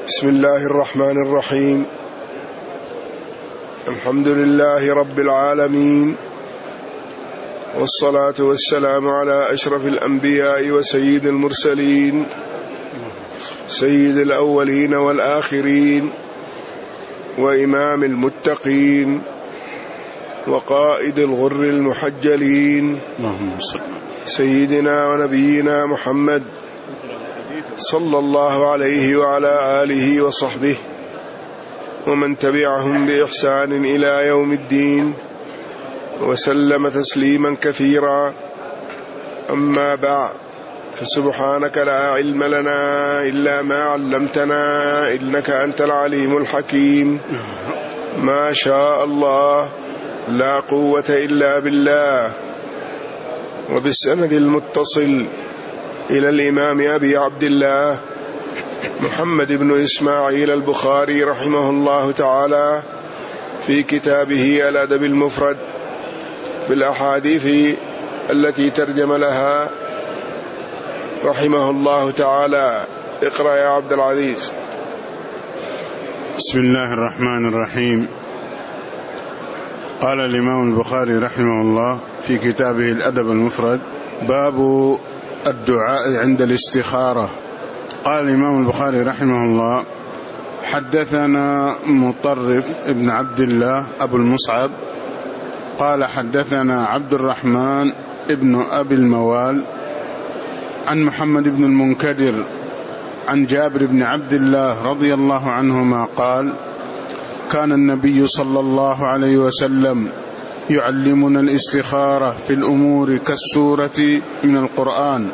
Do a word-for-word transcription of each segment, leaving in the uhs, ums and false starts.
بسم الله الرحمن الرحيم. الحمد لله رب العالمين، والصلاة والسلام على أشرف الأنبياء وسيد المرسلين، سيد الأولين والآخرين، وإمام المتقين، وقائد الغر المحجلين، سيدنا ونبينا محمد صلى الله عليه وعلى آله وصحبه ومن تبعهم بإحسان إلى يوم الدين، وسلم تسليما كثيرا. أما بعد، فسبحانك لا علم لنا إلا ما علمتنا إنك أنت العليم الحكيم. ما شاء الله لا قوة إلا بالله. وبالسند المتصل إلى الإمام أبي عبد الله محمد بن إسماعيل البخاري رحمه الله تعالى في كتابه الأدب المفرد بالأحاديث التي ترجم لها رحمه الله تعالى. اقرأ يا عبد العزيز. بسم الله الرحمن الرحيم. قال الإمام البخاري رحمه الله في كتابه الأدب المفرد: باب الدعاء عند الاستخارة. قال الإمام البخاري رحمه الله: حدثنا مطرف ابن عبد الله أبو المصعب قال حدثنا عبد الرحمن ابن أبي الموال عن محمد بن المنكدر عن جابر بن عبد الله رضي الله عنهما قال: كان النبي صلى الله عليه وسلم يعلمنا الاستخارة في الأمور كالسورة من القرآن.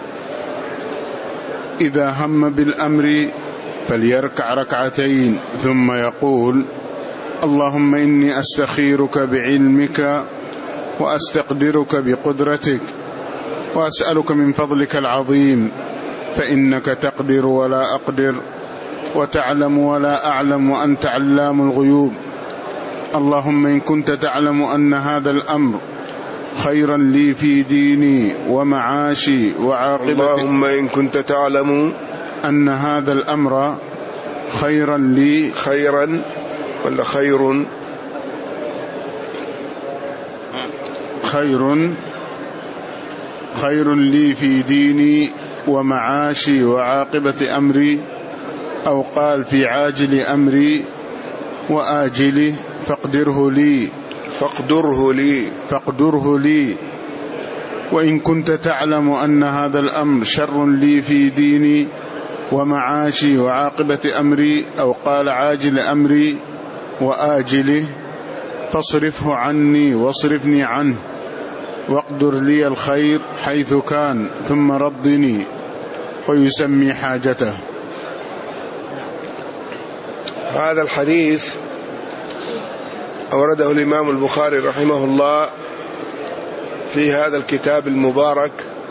إذا هم بالأمر فليركع ركعتين ثم يقول: اللهم إني أستخيرك بعلمك وأستقدرك بقدرتك وأسألك من فضلك العظيم، فإنك تقدر ولا أقدر وتعلم ولا أعلم وأنت علام الغيوب. اللهم إن كنت تعلم أن هذا الأمر خيرا لي في ديني ومعاشي وعاقبتي اللهم إن كنت تعلم أن هذا الأمر خيرا لي خيرا ولا خير خير خير لي في ديني ومعاشي وعاقبة أمري، أو قال في عاجل أمري وآجله، فاقدره لي فاقدره لي فاقدره لي. وإن كنت تعلم أن هذا الأمر شر لي في ديني ومعاشي وعاقبة أمري، أو قال عاجل أمري وآجله، فاصرفه عني واصرفني عنه، واقدر لي الخير حيث كان، ثم ردني، ويسمي حاجته. هذا الحديث أورده الإمام البخاري رحمه الله في هذا الكتاب المبارك،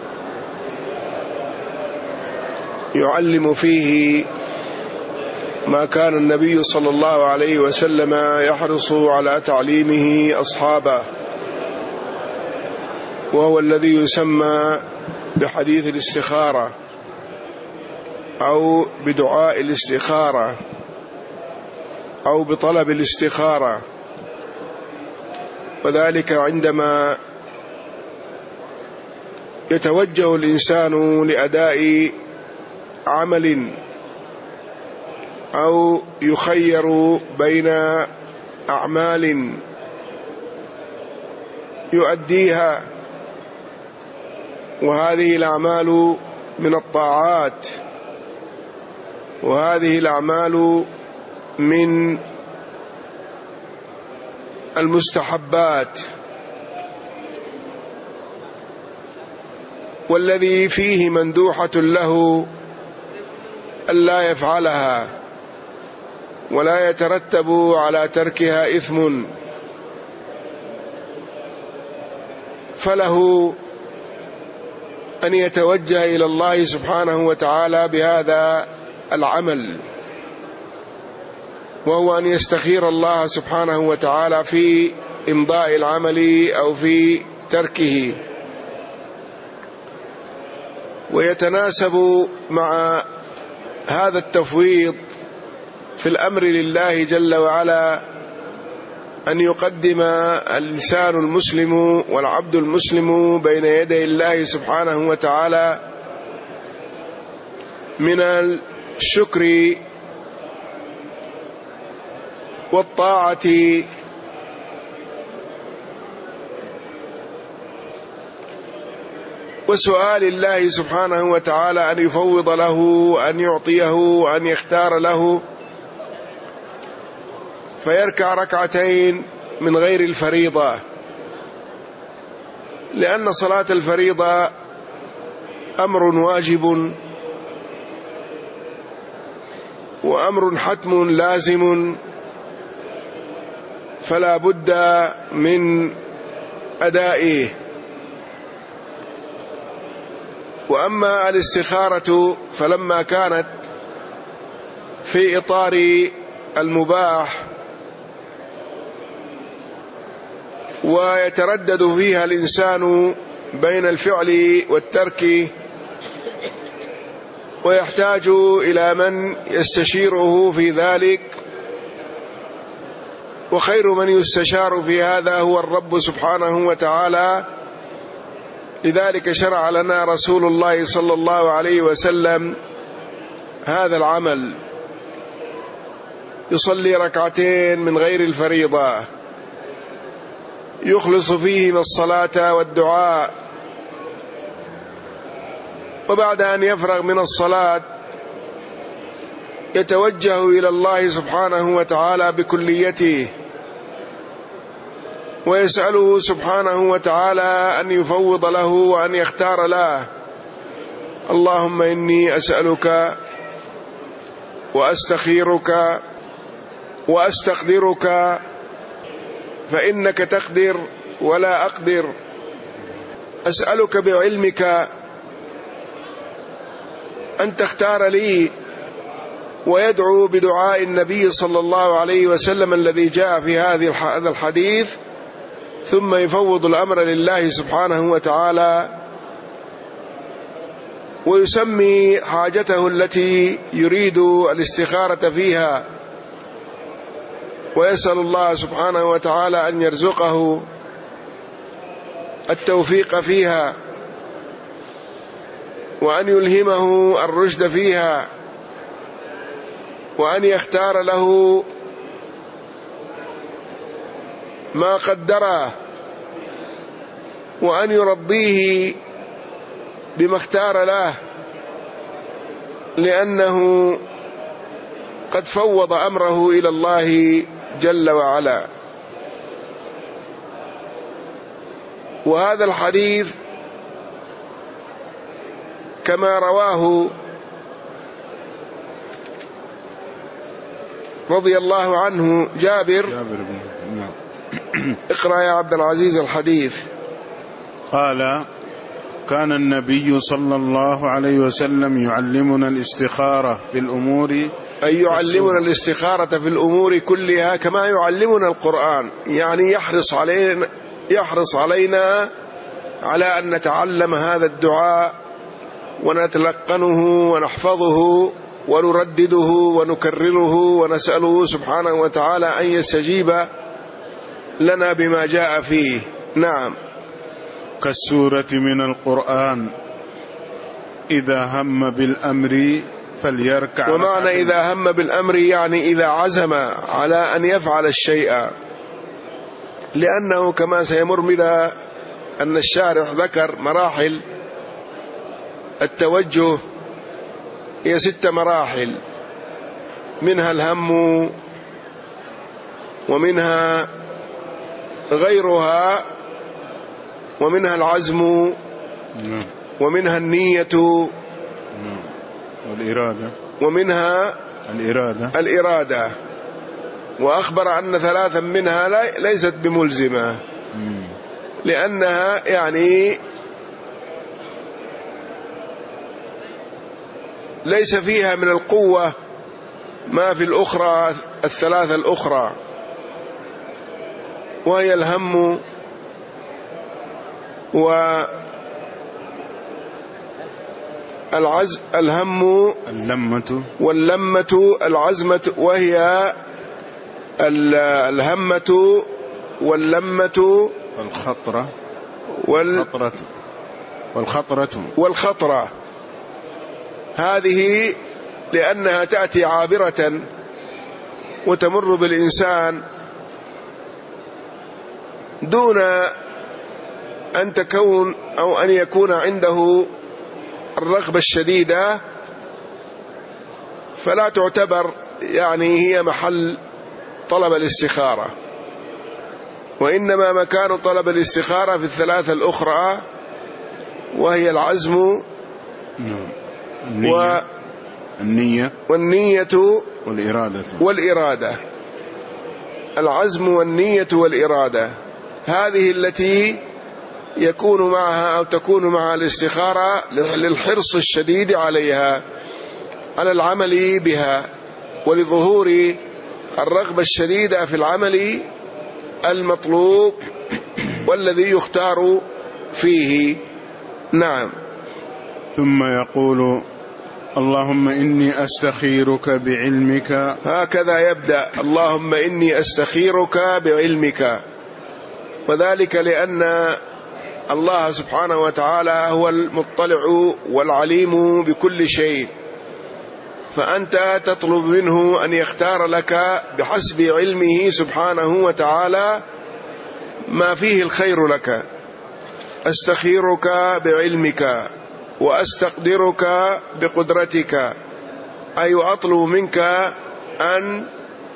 يعلم فيه ما كان النبي صلى الله عليه وسلم يحرص على تعليمه أصحابه، وهو الذي يسمى بحديث الاستخارة أو بدعاء الاستخارة أو بطلب الاستخارة. وذلك عندما يتوجه الإنسان لأداء عمل أو يخير بين أعمال يؤديها، وهذه الأعمال من الطاعات، وهذه الأعمال من المستحبات، والذي فيه مندوحة له ألا يفعلها، ولا يترتب على تركها إثم، فله أن يتوجه إلى الله سبحانه وتعالى بهذا العمل، وهو أن يستخير الله سبحانه وتعالى في إمضاء العمل أو في تركه. ويتناسب مع هذا التفويض في الأمر لله جل وعلا أن يقدم الإنسان المسلم والعبد المسلم بين يدي الله سبحانه وتعالى من الشكر والطاعة وسؤال الله سبحانه وتعالى أن يفوض له، أن يعطيه، وأن يختار له، فيركع ركعتين من غير الفريضة، لأن صلاة الفريضة أمر واجب وأمر حتم لازم، فلا بد من أدائه. وأما الاستخارة فلما كانت في إطار المباح ويتردد فيها الإنسان بين الفعل والترك ويحتاج إلى من يستشيره في ذلك، وخير من يستشار في هذا هو الرب سبحانه وتعالى، لذلك شرع لنا رسول الله صلى الله عليه وسلم هذا العمل، يصلي ركعتين من غير الفريضة يخلص فيهما الصلاة والدعاء، وبعد أن يفرغ من الصلاة يتوجه إلى الله سبحانه وتعالى بكليته ويسأله سبحانه وتعالى أن يفوض له وأن يختار له. اللهم إني أسألك وأستخيرك وأستقدرك فإنك تقدر ولا أقدر، أسألك بعلمك أن تختار لي، ويدعو بدعاء النبي صلى الله عليه وسلم الذي جاء في هذا الحديث، ثم يفوض الأمر لله سبحانه وتعالى ويسمي حاجته التي يريد الاستخارة فيها، ويسأل الله سبحانه وتعالى أن يرزقه التوفيق فيها وأن يلهمه الرشد فيها وأن يختار له ما قدره وأن يرضيه بما اختار له، لأنه قد فوض أمره إلى الله جل وعلا. وهذا الحديث كما رواه رضي الله عنه جابر, جابر بن نعم. اقرأ يا عبد العزيز الحديث. قال: كان النبي صلى الله عليه وسلم يعلمنا الاستخارة في الأمور، أي يعلمنا الاستخارة في الأمور كلها كما يعلمنا القرآن، يعني يحرص علينا يحرص علينا على أن نتعلم هذا الدعاء ونتلقنه ونحفظه ونردده ونكرره ونسأله سبحانه وتعالى أن يستجيب لنا بما جاء فيه. نعم. كالسورة من القرآن إذا هم بالأمر فليركع. ومعنى إذا هم بالأمر يعني إذا عزم على أن يفعل الشيء، لأنه كما سيمر بنا أن الشارح ذكر مراحل التوجه، هي ست مراحل، منها الهم ومنها غيرها ومنها العزم ومنها النية والإرادة ومنها الإرادة الإرادة وأخبر أن ثلاثا منها ليست بملزمة، لأنها يعني ليس فيها من القوة ما في الأخرى الثلاثة الأخرى، وهي الهم العزم الهم اللمة واللمة العزمة، وهي الهمة واللمة والخطرة والخطرة والخطرة والخطرة. هذه لأنها تأتي عابرة وتمر بالإنسان دون أن تكون أو أن يكون عنده الرغبة الشديدة، فلا تعتبر يعني هي محل طلب الاستخارة، وإنما مكان طلب الاستخارة في الثلاثة الأخرى، وهي العزم النية, النية والنية والإرادة والإرادة. العزم والنية والإرادة هذه التي يكون معها أو تكون مع الاستخارة للحرص الشديد عليها، على العمل بها، ولظهور الرغبة الشديدة في العمل المطلوب والذي يختار فيه. نعم. ثم يقول: اللهم إني أستخيرك بعلمك. هكذا يبدأ: اللهم إني أستخيرك بعلمك، وذلك لأن الله سبحانه وتعالى هو المطلع والعليم بكل شيء، فأنت تطلب منه أن يختار لك بحسب علمه سبحانه وتعالى ما فيه الخير لك. أستخيرك بعلمك وأستقدرك بقدرتك، أي أطلب منك أن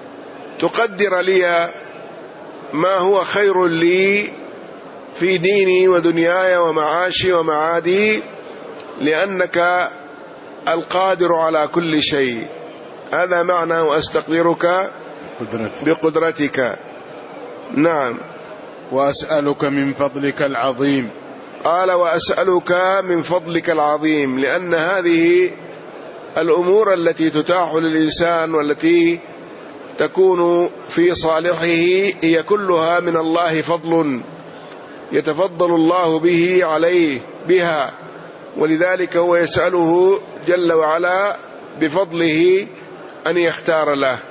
تقدر لي ما هو خير لي في ديني ودنياي ومعاشي ومعادي، لأنك القادر على كل شيء. هذا معنى وأستقدرك بقدرتك. نعم. وأسألك من فضلك العظيم. قال: وأسألك من فضلك العظيم، لأن هذه الأمور التي تتاح للإنسان والتي تكون في صالحه هي كلها من الله، فضل يتفضل الله به عليه بها، ولذلك هو يسأله جل وعلا بفضله أن يختار له.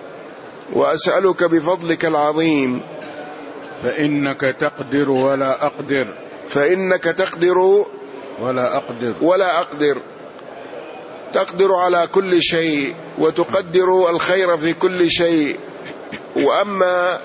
وأسألك بفضلك العظيم فإنك تقدر ولا أقدر. فإنك تقدر ولا أقدر ولا أقدر تقدر على كل شيء، وتقدر الخير في كل شيء. وأما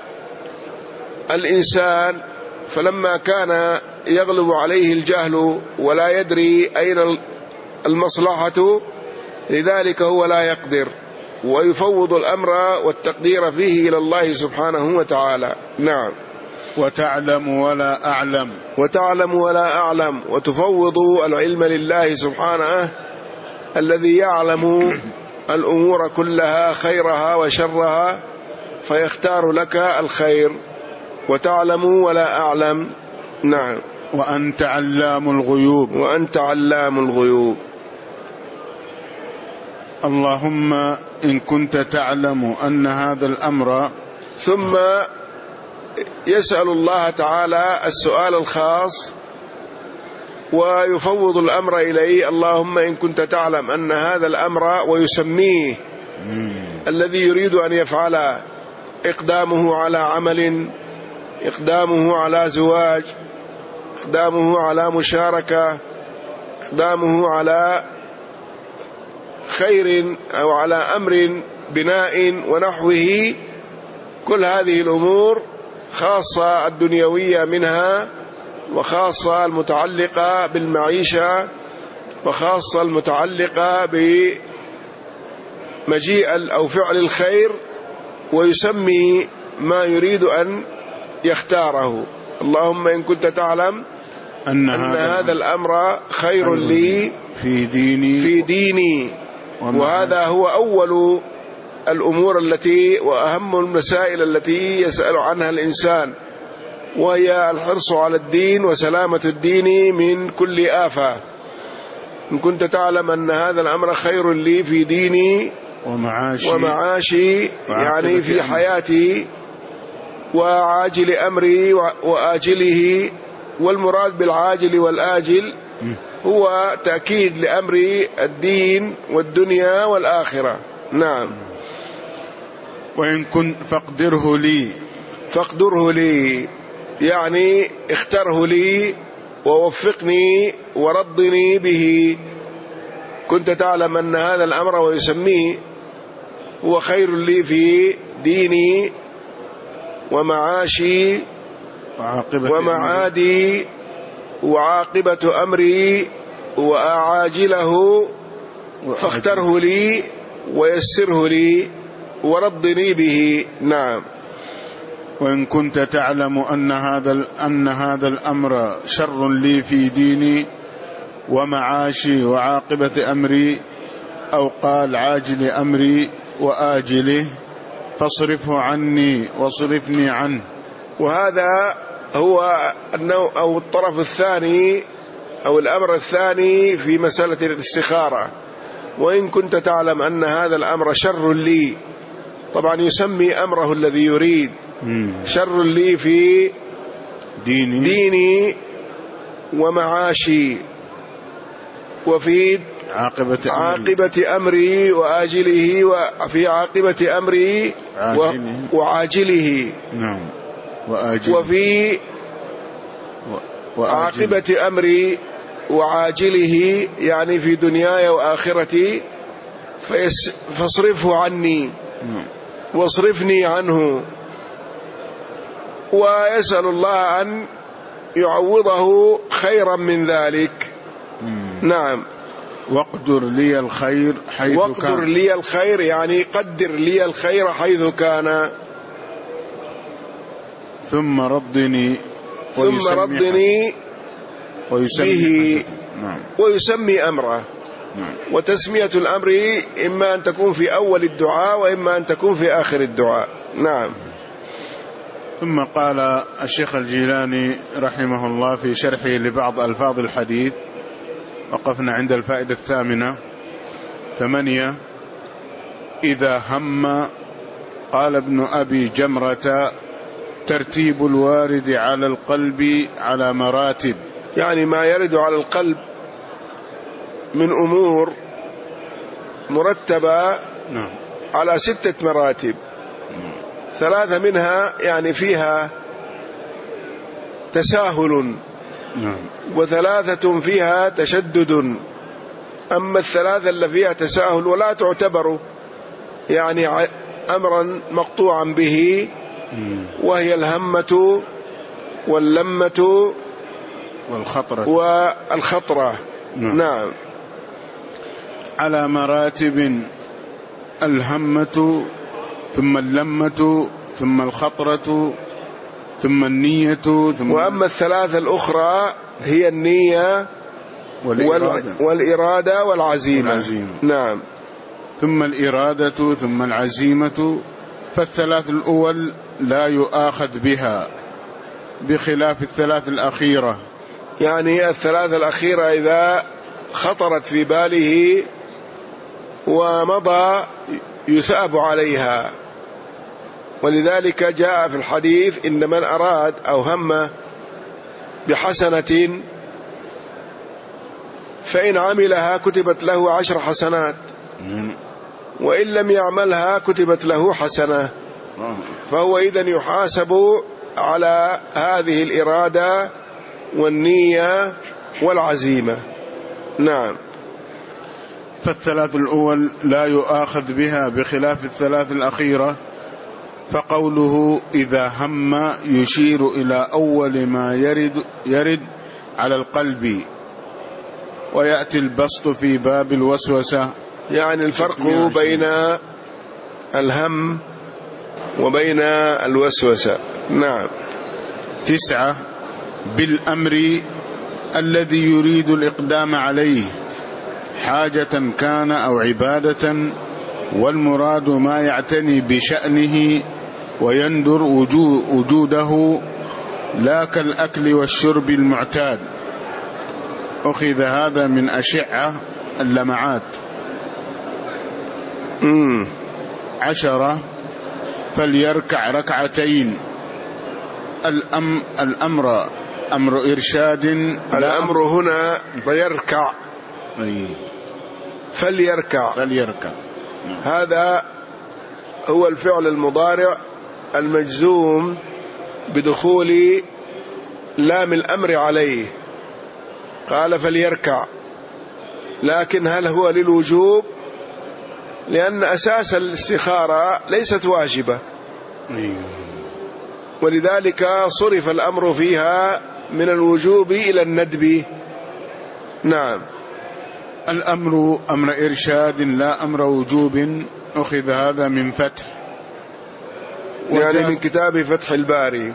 الإنسان فلما كان يغلب عليه الجهل ولا يدري أين المصلحة، لذلك هو لا يقدر، ويفوض الأمر والتقدير فيه إلى الله سبحانه وتعالى. نعم. وتعلم ولا أعلم. وتعلم ولا أعلم، وتفوض العلم لله سبحانه الذي يعلم الأمور كلها خيرها وشرها، فيختار لك الخير. وتعلم ولا أعلم. نعم. وأنت علام الغيوب. وأنت علام الغيوب. اللهم إن كنت تعلم أن هذا الأمر. ثم يسأل الله تعالى السؤال الخاص ويفوض الأمر إليه: اللهم إن كنت تعلم أن هذا الأمر، ويسميه الذي يريد أن يفعل، إقدامه على عمل، إقدامه على زواج، إقدامه على مشاركة، إقدامه على خير أو على أمر بناء ونحوه. كل هذه الأمور خاصة الدنيوية منها، وخاصة المتعلقة بالمعيشة، وخاصة المتعلقة بمجيء أو فعل الخير، ويسمي ما يريد أن يختاره: اللهم إن كنت تعلم أن, أن هذا الأمر خير لي في ديني, في ديني. وهذا هو أول الأمور التي وأهم المسائل التي يسأل عنها الإنسان، وهي الحرص على الدين وسلامة الدين من كل آفة. إن كنت تعلم أن هذا الأمر خير لي في ديني ومعاشي, ومعاشي يعني في حياتي، وعاجل أمري وآجله. والمراد بالعاجل والآجل هو تأكيد لأمر الدين والدنيا والآخرة. نعم. وإن كنت فاقدره لي فاقدره لي يعني اختره لي ووفقني ورضني به. كنت تعلم أن هذا الأمر ويسميه هو خير لي في ديني ومعاشي ومعادي وعاقبة أمري وأعاجله، فاختره لي ويسره لي ورضني به. نعم. وإن كنت تعلم أن هذا أن هذا الأمر شر لي في ديني ومعاشي وعاقبة أمري، أو قال عاجل أمري وآجله، فاصرفه عني واصرفني عنه. وهذا هو النوع أو الطرف الثاني أو الأمر الثاني في مسألة الاستخارة. وإن كنت تعلم أن هذا الأمر شر لي، طبعا يسمي أمره الذي يريد شر لي في ديني, ديني ومعاشي وفي عاقبة أمري, عاقبة أمري وآجله، وفي عاقبة أمري عاجله وعاجله. نعم. وآجله. وفي عاقبة أمري وعاجله يعني في دنياي وآخرتي، فاصرفه عني واصرفني عنه. ويسأل الله أن يعوضه خيرا من ذلك. نعم. واقدر لي الخير حيث واقدر كان. لي الخير يعني قدر لي الخير حيث كان. ثم ردني ثم ردني به نعم. ويسمي أمره. نعم. وتسمية الأمر إما أن تكون في أول الدعاء وإما أن تكون في آخر الدعاء. نعم. ثم قال الشيخ الجيلاني رحمه الله في شرحه لبعض ألفاظ الحديث، وقفنا عند الفائدة الثامنة ثمانية: إذا هم، قال ابن أبي جمرة: ترتيب الوارد على القلب على مراتب، يعني ما يرد على القلب من أمور مرتبة نعم. على ستة مراتب. ثلاثة منها يعني فيها تساهل، نعم. وثلاثة فيها تشدد. أما الثلاثة اللي فيها تساهل ولا تعتبر يعني أمرا مقطوعا به، وهي الهمة واللمة والخطرة والخطرة. نعم. نعم. على مراتب: الهمة، ثم اللمة، ثم الخطرة، ثم النية، ثم وأما الثلاثة الأخرى هي النية والإرادة, والإرادة والعزيمة. والعزيمة. نعم. ثم الإرادة ثم العزيمة. فالثلاث الأول لا يؤاخذ بها بخلاف الثلاث الأخيرة. يعني الثلاث الأخيرة إذا خطرت في باله ومضى يثاب عليها. ولذلك جاء في الحديث: إن من أراد أو هم بحسنة فإن عملها كتبت له عشر حسنات، وإن لم يعملها كتبت له حسنة. فهو إذن يحاسب على هذه الإرادة والنية والعزيمة. نعم. فالثلاث الأول لا يؤاخذ بها بخلاف الثلاث الأخيرة. فقوله إذا هم يشير إلى أول ما يرد, يرد على القلب، ويأتي البسط في باب الوسوسة. يعني الفرق بين الهم وبين الوسوسة. نعم. تسعة: بالأمر الذي يريد الإقدام عليه، حاجة كان أو عبادة، والمراد ما يعتني بشأنه ويندر وجوده، لا كالأكل والشرب المعتاد. أخذ هذا من أشعة اللمعات. مم. عشرة: فليركع ركعتين. الأم الأمر أمر إرشاد. الأمر هنا فيركع، فليركع فليركع. هذا هو الفعل المضارع المجزوم بدخول لام الأمر عليه. قال فليركع، لكن هل هو للوجوب؟ لأن أساس الاستخارة ليست واجبة، ولذلك صرف الأمر فيها من الوجوب إلى الندب. نعم. الأمر أمر إرشاد لا أمر وجوب، أخذ هذا من فتح، يعني من كتاب فتح الباري.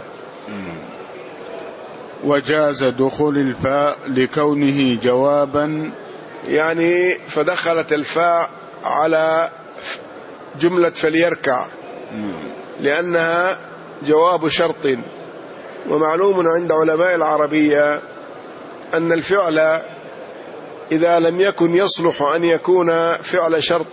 وجاز دخول الفاء لكونه جوابا، يعني فدخلت الفاء على جملة فليركع لأنها جواب شرط. ومعلوم عند علماء العربية أن الفعل إذا لم يكن يصلح أن يكون فعل شرط،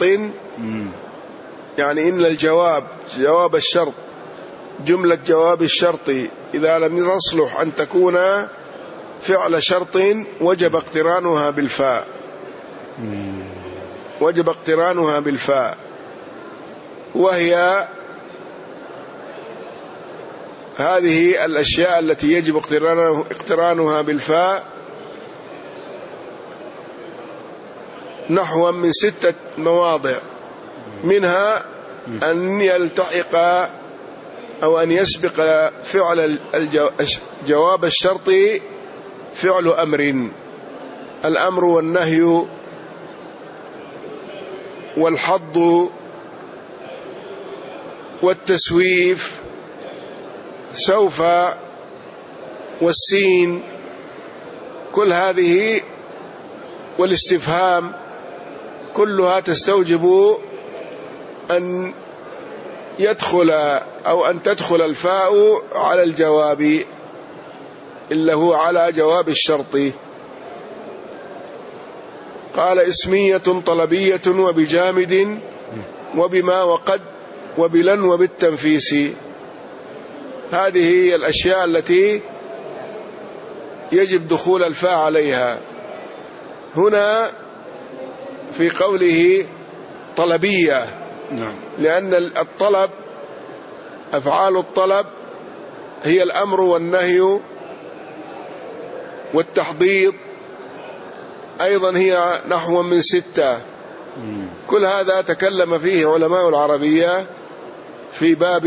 يعني إن الجواب جواب الشرط جملة جواب الشرط إذا لم يصلح أن تكون فعل شرط وجب اقترانها بالفاء، وجب اقترانها بالفاء، وهي هذه الأشياء التي يجب اقترانها بالفاء نحو من ستة مواضع، منها أن يلتحق أو أن يسبق فعل جواب الشرط فعل أمر، الأمر والنهي والحض والتسويف سوف والسين، كل هذه والاستفهام كلها تستوجب أن يدخل أو أن تدخل الفاء على الجواب إلا هو على جواب الشرط. قال اسمية طلبية وبجامد وبما وقد وبلن وبالتنفيس، هذه هي الأشياء التي يجب دخول الفاء عليها. هنا في قوله طلبية، لأن الطلب أفعال الطلب هي الأمر والنهي والتحضيض، أيضا هي نحو من ستة. كل هذا تكلم فيه علماء العربية في باب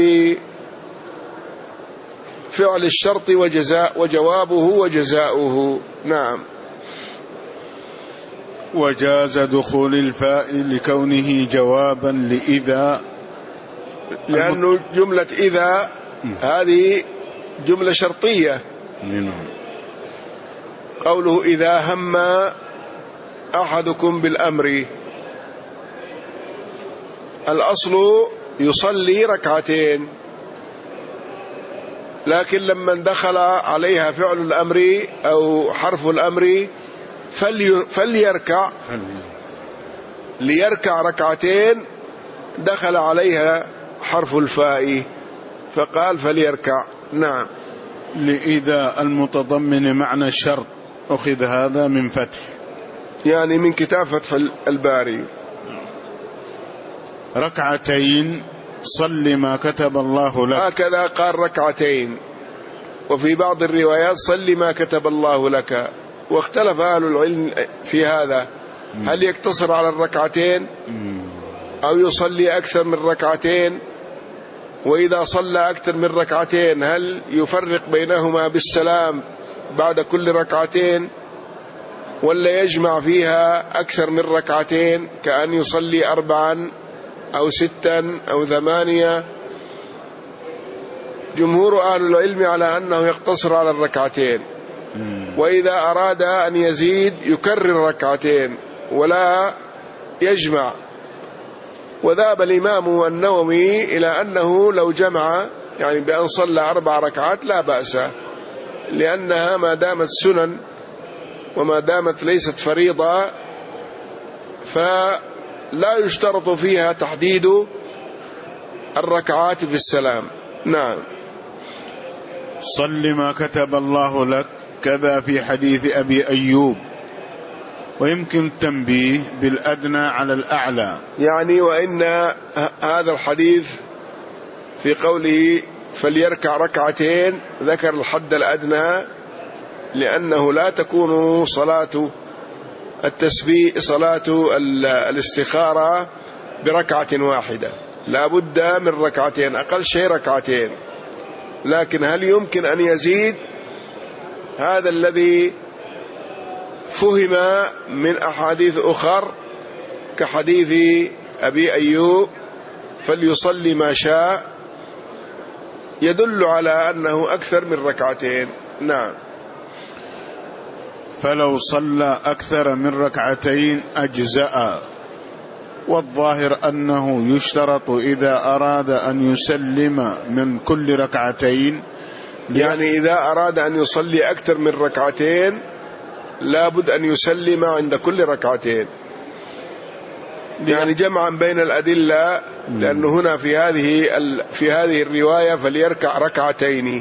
فعل الشرط وجزاء وجوابه وجزاؤه. نعم. وجاز دخول الفاء لكونه جوابا لإذا، لأنه جملة إذا هذه جملة شرطية. قوله إذا هم أحدكم بالأمر، الأصل يصلي ركعتين، لكن لما دخل عليها فعل الأمر أو حرف الأمر فليركع ليركع ركعتين، دخل عليها حرف الفاء فقال فليركع. نعم. لإذا المتضمن معنى الشرط، أخذ هذا من فتح، يعني من كتاب فتح الباري. ركعتين صل ما كتب الله لك، هكذا قال ركعتين، وفي بعض الروايات صل ما كتب الله لك. واختلف أهل العلم في هذا، هل يقتصر على الركعتين أو يصلي أكثر من ركعتين؟ وإذا صلى أكثر من ركعتين هل يفرق بينهما بالسلام بعد كل ركعتين، ولا يجمع فيها أكثر من ركعتين كأن يصلي أربعا أو ستا أو ثمانية؟ جمهور أهل العلم على أنه يقتصر على الركعتين، وإذا أراد أن يزيد يكرر ركعتين ولا يجمع. وذهب الإمام النووي إلى أنه لو جمع، يعني بأن صلى أربع ركعات لا بأس، لأنها ما دامت سنن وما دامت ليست فريضة فلا يشترط فيها تحديد الركعات في السلام. نعم. صل ما كتب الله لك كذا في حديث أبي أيوب. ويمكن التنبيه بالأدنى على الأعلى، يعني وإن هذا الحديث في قوله فليركع ركعتين ذكر الحد الأدنى، لأنه لا تكون صلاة التسبيح صلاة الاستخارة بركعة واحدة، لا بد من ركعتين، أقل شيء ركعتين. لكن هل يمكن أن يزيد؟ هذا الذي فهم من أحاديث أخر كحديث أبي أيوب فليصلي ما شاء، يدل على أنه أكثر من ركعتين. نعم. فلو صلى أكثر من ركعتين أجزأ. والظاهر أنه يشترط إذا أراد أن يسلم من كل ركعتين، يعني إذا أراد أن يصلي أكثر من ركعتين لابد أن يسلم عند كل ركعتين، يعني جمعا بين الأدلة، لأنه هنا في هذه في هذه الرواية فليركع ركعتين،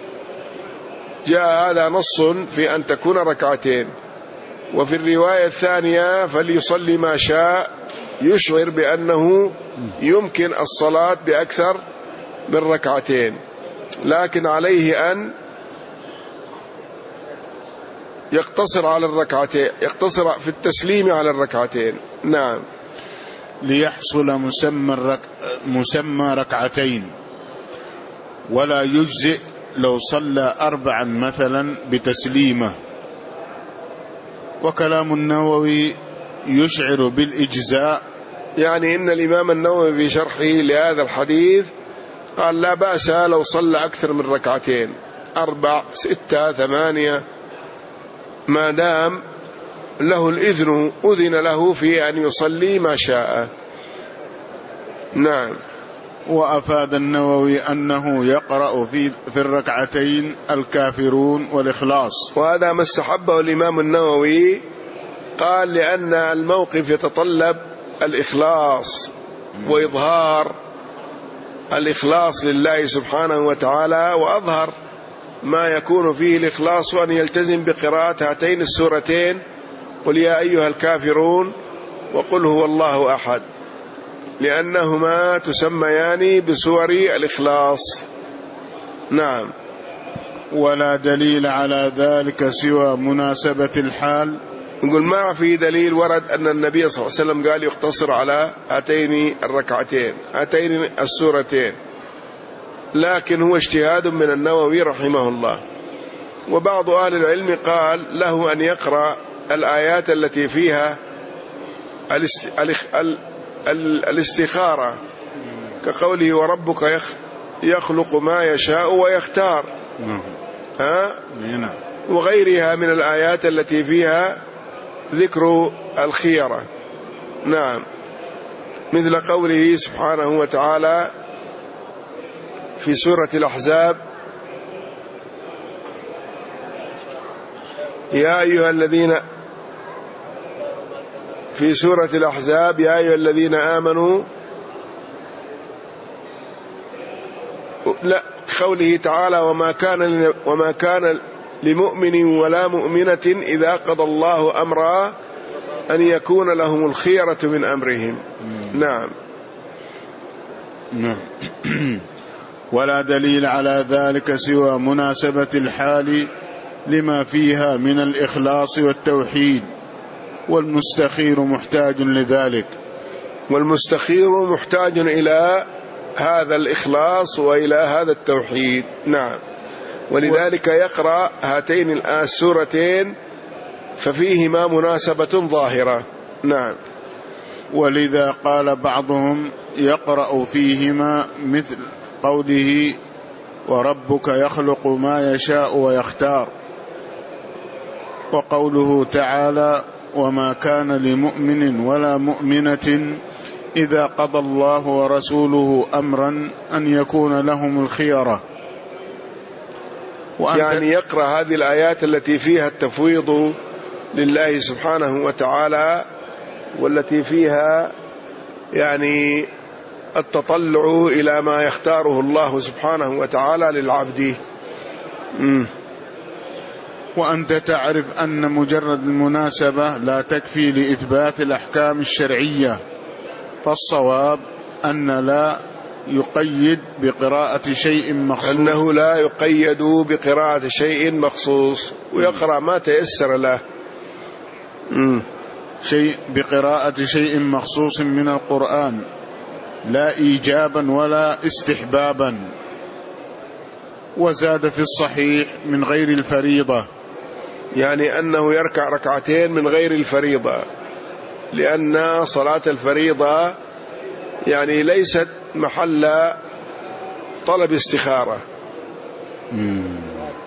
جاء هذا نص في أن تكون ركعتين، وفي الرواية الثانية فليصلي ما شاء يشعر بأنه يمكن الصلاة بأكثر من ركعتين، لكن عليه أن يقتصر على الركعتين، يقتصر في التسليم على الركعتين. نعم. ليحصل مسمى, الرك... مسمى ركعتين، ولا يجزئ لو صلى أربعا مثلا بتسليمة. وكلام النووي يشعر بالإجزاء، يعني إن الإمام النووي في شرحه لهذا الحديث قال لا بأس لو صلى أكثر من ركعتين، أربع ستة ثمانية، ما دام له الإذن أذن له في أن يصلي ما شاء. نعم. وأفاد النووي أنه يقرأ في في الركعتين الكافرون والإخلاص، وهذا ما استحبه الإمام النووي، قال لأن الموقف يتطلب الإخلاص وإظهار الإخلاص لله سبحانه وتعالى، وأظهر ما يكون فيه الإخلاص أن يلتزم بقراءة هاتين السورتين، قل يا أيها الكافرون وقل هو الله أحد، لأنهما تسميان بسور الإخلاص. نعم. ولا دليل على ذلك سوى مناسبة الحال. نقول ما في دليل ورد أن النبي صلى الله عليه وسلم قال يقتصر على هاتين الركعتين هاتين السورتين، لكن هو اجتهاد من النووي رحمه الله. وبعض أهل العلم قال له أن يقرأ الآيات التي فيها الاستخارة، كقوله وربك يخلق ما يشاء ويختار، ها؟ وغيرها من الآيات التي فيها ذكر الخيرة. نعم. مثل قوله سبحانه وتعالى في سورة الأحزاب يا أيها الذين في سورة الأحزاب يا أيها الذين آمنوا، لا، قوله تعالى وما كان وما كان لمؤمن ولا مؤمنة إذا قضى الله أمرا أن يكون لهم الخيرة من أمرهم. نعم. نعم. ولا دليل على ذلك سوى مناسبة الحال لما فيها من الإخلاص والتوحيد، والمستخير محتاج لذلك. والمستخير محتاج إلى هذا الإخلاص وإلى هذا التوحيد. نعم. ولذلك يقرأ هاتين السورتين ففيهما مناسبة ظاهرة. نعم. ولذا قال بعضهم يقرأ فيهما مثل قوله وربك يخلق ما يشاء ويختار، وقوله تعالى وما كان لمؤمن ولا مؤمنة إذا قضى الله ورسوله أمرا أن يكون لهم الخيرة. يعني يقرأ هذه الآيات التي فيها التفويض لله سبحانه وتعالى، والتي فيها يعني التطلع إلى ما يختاره الله سبحانه وتعالى للعبد. وأنت تعرف أن مجرد المناسبة لا تكفي لإثبات الأحكام الشرعية، فالصواب أن لا يقيد بقراءة شيء مخصوص، أنه لا يقيد بقراءة شيء مخصوص، ويقرأ ما تيسر له م. شيء بقراءة شيء مخصوص من القرآن، لا إيجابا ولا استحبابا. وزاد في الصحيح من غير الفريضة، يعني أنه يركع ركعتين من غير الفريضة، لأن صلاة الفريضة يعني ليست محل طلب استخارة. مم.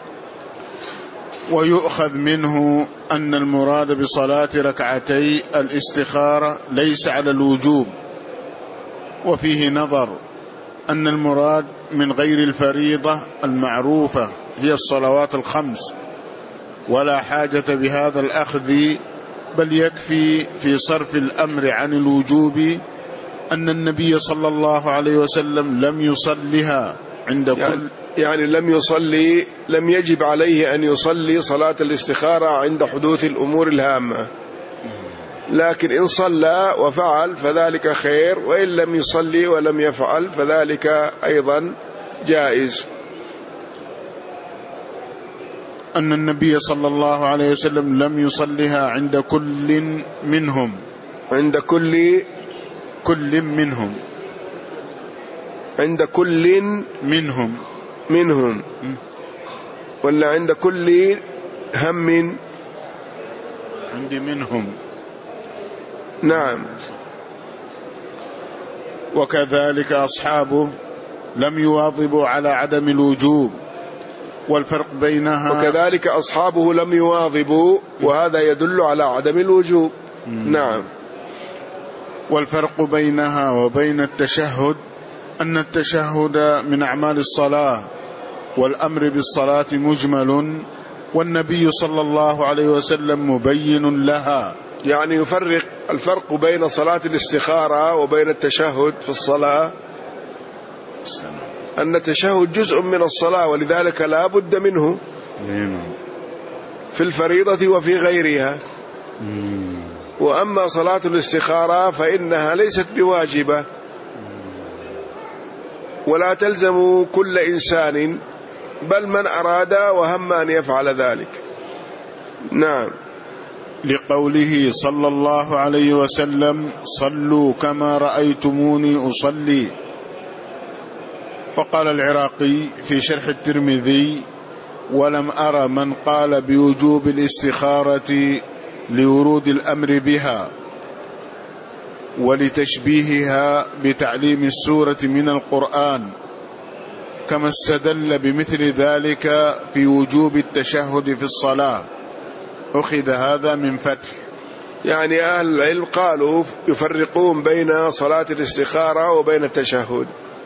ويؤخذ منه أن المراد بصلاة ركعتي الاستخارة ليس على الوجوب، وفيه نظر، أن المراد من غير الفريضة المعروفة هي الصلوات الخمس، ولا حاجة بهذا الأخذ، بل يكفي في صرف الأمر عن الوجوب أن النبي صلى الله عليه وسلم لم يصلها عند كل يعني, يعني لم يصلي لم يجب عليه أن يصلي صلاة الاستخارة عند حدوث الأمور الهامة، لكن إن صلى وفعل فذلك خير، وإن لم يصلي ولم يفعل فذلك أيضا جائز. أن النبي صلى الله عليه وسلم لم يصلها عند كل منهم، عند كل كل منهم عند كل منهم منهم ولا عند كل هم؟ عندي منهم. نعم. وكذلك أصحابه لم يواظبوا على عدم الوجوب، والفرق بينها وكذلك أصحابه لم يواظبوا، وهذا يدل على عدم الوجوب. م. نعم. والفرق بينها وبين التشهد أن التشهد من أعمال الصلاة، والأمر بالصلاة مجمل، والنبي صلى الله عليه وسلم مبين لها. يعني يفرق الفرق بين صلاة الاستخارة وبين التشهد في الصلاة، أن التشهد جزء من الصلاة، ولذلك لا بد منه في الفريضة وفي غيرها. وأما صلاة الاستخارة فإنها ليست بواجبة، ولا تلزم كل إنسان، بل من أراد وهم أن يفعل ذلك. نعم. لقوله صلى الله عليه وسلم: صلوا كما رأيتموني أصلي. وقال العراقي في شرح الترمذي: ولم أرى من قال بوجوب الاستخارة لورود الأمر بها ولتشبيهها بتعليم السورة من القرآن، كما استدل بمثل ذلك في وجوب التشهد في الصلاة. أخذ هذا من فتح. يعني أهل العلم قالوا يفرقون بين صلاة الاستخارة وبين التشهد،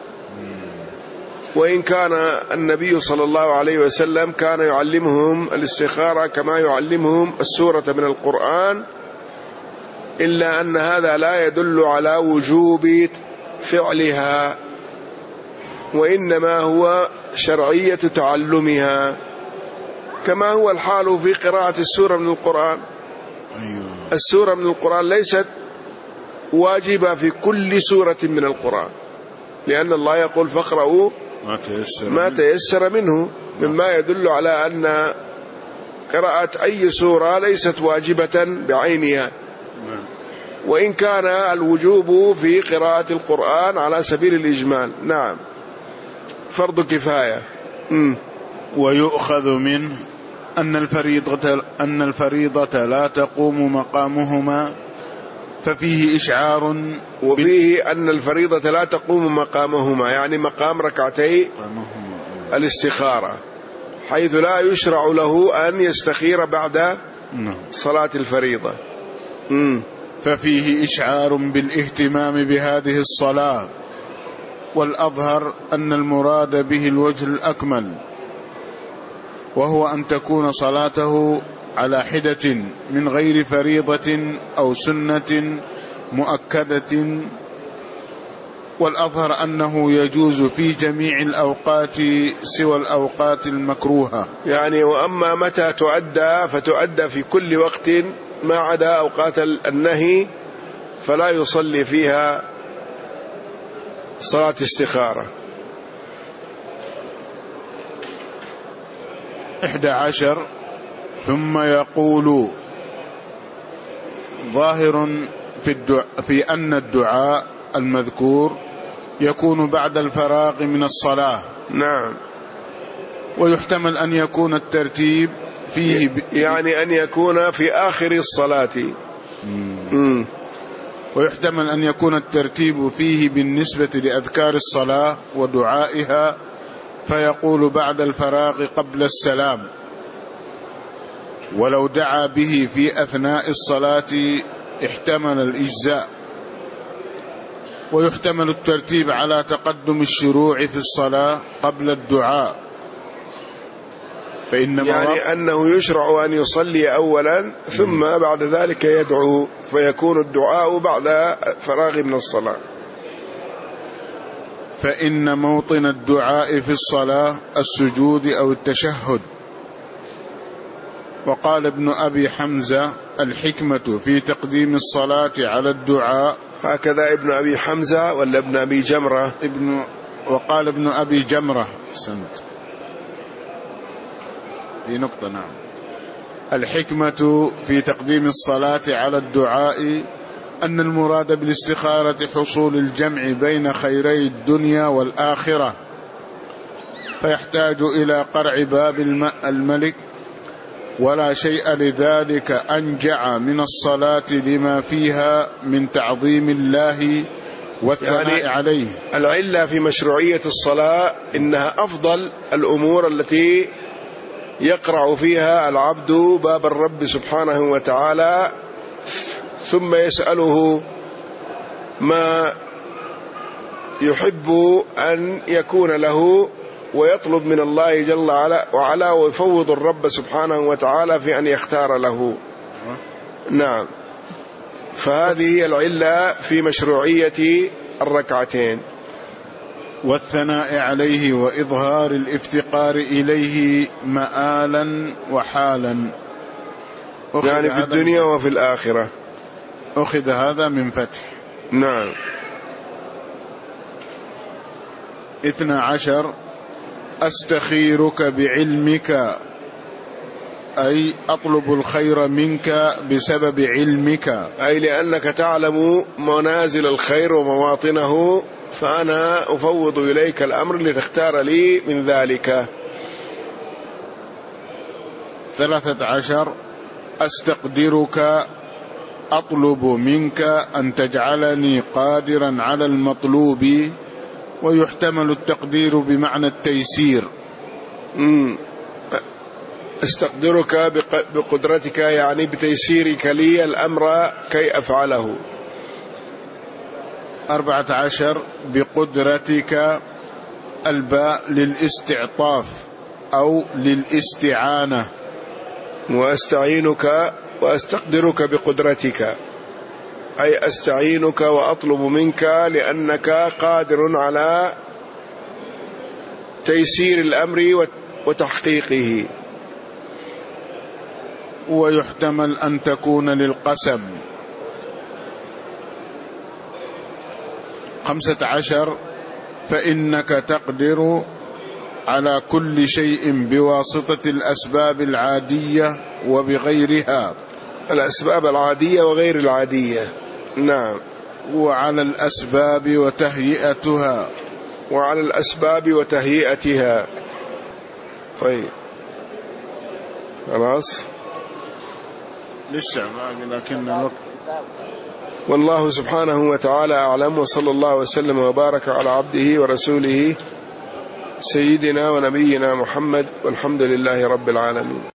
وإن كان النبي صلى الله عليه وسلم كان يعلمهم الاستخارة كما يعلمهم السورة من القرآن، إلا أن هذا لا يدل على وجوب فعلها، وإنما هو شرعية تعلمها، كما هو الحال في قراءة السورة من القرآن. السورة من القرآن ليست واجبة في كل سورة من القرآن، لأن الله يقول: فاقرأوا ما تيسر, ما تيسر منه، مما يدل على أن قراءة أي سورة ليست واجبة بعينها، وإن كان الوجوب في قراءة القرآن على سبيل الإجمال. نعم، فرض كفاية. م. ويؤخذ منه أن الفريضة, أن الفريضة لا تقوم مقامهما، ففيه إشعار. وفيه أن الفريضة لا تقوم مقامهما، يعني مقام ركعتي الاستخارة، حيث لا يشرع له أن يستخير بعد صلاة الفريضة. م. ففيه إشعار بالاهتمام بهذه الصلاة، والأظهر أن المراد به الوجه الأكمل، وهو أن تكون صلاته على حدة من غير فريضة أو سنة مؤكدة والأظهر أنه يجوز في جميع الأوقات سوى الأوقات المكروهة. يعني وأما متى تؤدى فتؤدى في كل وقت ما عدا أوقات النهي، فلا يصلي فيها صلاة استخارة. إحدى عشر ثم يقول ظاهر في, الدعاء في أن الدعاء المذكور يكون بعد الفراغ من الصلاة. نعم. ويحتمل أن يكون الترتيب فيه ب... يعني أن يكون في آخر الصلاة. مم. ويحتمل أن يكون الترتيب فيه بالنسبة لأذكار الصلاة ودعائها، فيقول بعد الفراغ قبل السلام، ولو دعا به في أثناء الصلاة احتمل الإجزاء. ويحتمل الترتيب على تقدم الشروع في الصلاة قبل الدعاء، فإنما يعني أنه يشرع أن يصلي أولا ثم بعد ذلك يدعو، فيكون الدعاء بعد فراغ من الصلاة. فإن موطن الدعاء في الصلاة السجود أو التشهد. وقال ابن أبي حمزة الحكمة في تقديم الصلاة على الدعاء. هكذا ابن أبي حمزة ولا ابن أبي جمرة؟ ابن وقال ابن أبي جمرة سنت في نقطة. نعم. الحكمة في تقديم الصلاة على الدعاء أن المراد بالاستخارة حصول الجمع بين خيري الدنيا والآخرة، فيحتاج إلى قرع باب الملك، ولا شيء لذلك أنجع من الصلاة لما فيها من تعظيم الله والثناء يعني عليه. العلة في مشروعية الصلاة إنها أفضل الأمور التي يقرع فيها العبد باب الرب سبحانه وتعالى، ثم يسأله ما يحب أن يكون له، ويطلب من الله جل وعلا، ويفوض الرب سبحانه وتعالى في أن يختار له. نعم. فهذه هي العلة في مشروعية الركعتين. والثناء عليه وإظهار الافتقار إليه مآلا وحالا، يعني في الدنيا وفي الآخرة. أخذ هذا من فتح. نعم. اثنى عشر أستخيرك بعلمك، أي أطلب الخير منك بسبب علمك، أي لأنك تعلم منازل الخير ومواطنه، فأنا أفوض إليك الأمر لتختار لي من ذلك. ثلاثة عشر أستقدرك، أطلب منك أن تجعلني قادرا على المطلوب، ويحتمل التقدير بمعنى التيسير. مم. استقدرك بقدرتك، يعني بتيسيرك لي الأمر كي أفعله. أربعة عشر بقدرتك، الباء للاستعطاف أو للاستعانة. وأستعينك وأستقدرك بقدرتك، أي أستعينك وأطلب منك لأنك قادر على تيسير الأمر وتحقيقه. ويحتمل أن تكون للقسم. خمسة عشر فإنك تقدر على كل شيء بواسطة الأسباب العادية وبغيرها. الأسباب العادية وغير العادية. نعم. وعلى الأسباب وتهيئتها. وعلى الأسباب وتهيئتها. طيب خلاص لسه باقي لكن الوقت. والله سبحانه وتعالى أعلم، وصلى الله وسلم وبارك على عبده ورسوله سيدنا ونبينا محمد، والحمد لله رب العالمين.